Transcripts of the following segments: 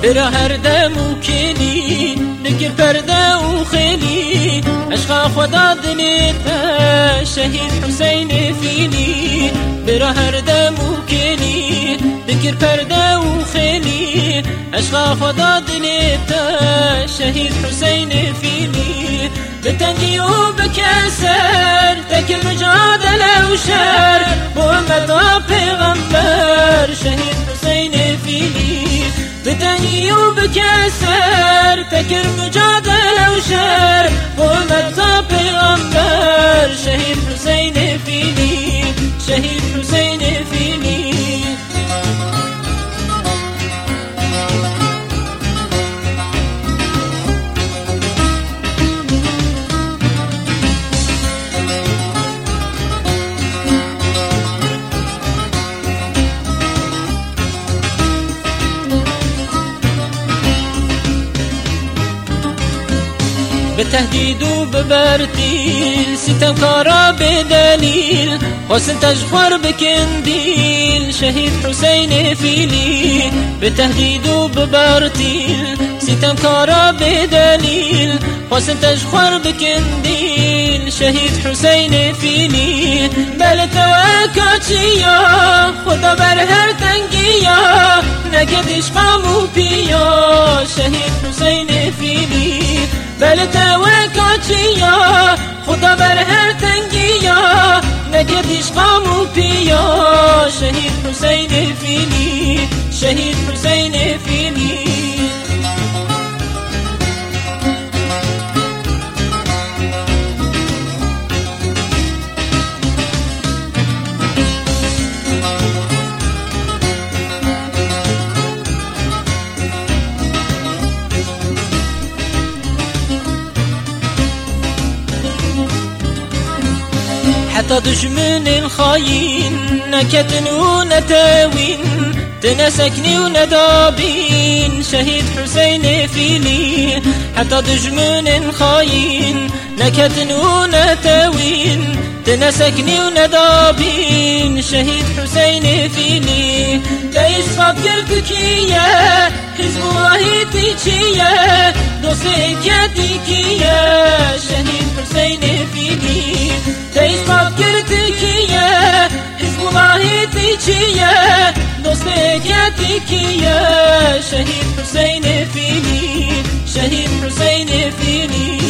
برا هر دم و کلی دگر پرده و خیلی عشق خدا دلیتا شهید حسین فیلی برا هر دم و کلی دگر پرده و خیلی عشق خدا دلیتا شهید حسین فیلی بتنگی و بکسر تکل مجادله و شر با امتا پیغمبر شهید حسین فیلی بتنگی و بکسر تکل مجادله و شر با امتا پیغمبر شهید حسین فیلی شهید حسین فیلی بتهديد وببرتيل ستم كارا بدليل حسن تجخور بكنديل شهيد حسين فيلي بتهديد وببرتيل ستم كارا بدليل حسن تجخور بكنديل شهيد حسين فيلي بل توكاتيا خدا برهر تنگيا نكدش قامو بيا شهيد حسين فيلي بل توکاتیا خدا بر هر تنگیا نگردش قامو پیا شهید حسین فیلی شهید حسین فیلی حتى دشمن الخاين نكتن ونتاوين تنسكني وندابين شهيد حسين فيلي حتى دشمن الخاين نكتن ونتاوين تنسكني وندابين شهيد حسين فيلي ليش فكرتك يا حزب الله تيجيا دوستك يا شهيد حسين فيلي ليش فكرتك يا حزب الله تيجيا دوستك يا شهيد حسين فيلي شهيد حسين فيلي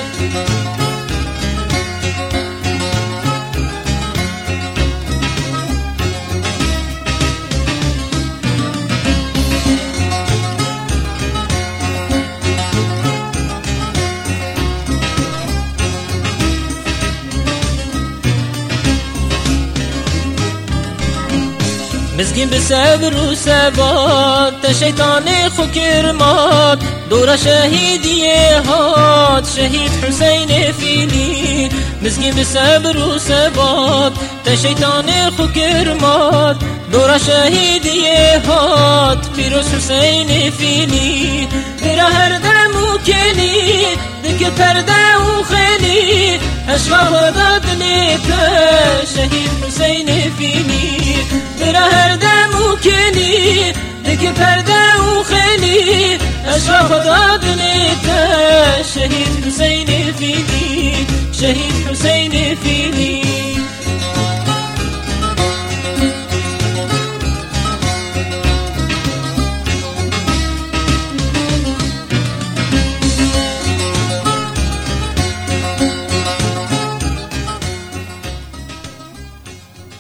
مسكين بصبر وثبات تشيطان خو كرمات دورة شهيدي هات شهيد حسين فيلي مسكين بصبر وثبات تشيطان خو كرمات دورة شهيدي هات فيروز حسين فيلي برا هر دم وكلي دك پرده وخلي اشفا خدا دليتا شهيد حسين فيلي برا هر دم وكلي دك پرده وخلي اشفا خدا دليتا شهيد حسين فيلي شهيد حسين فيلي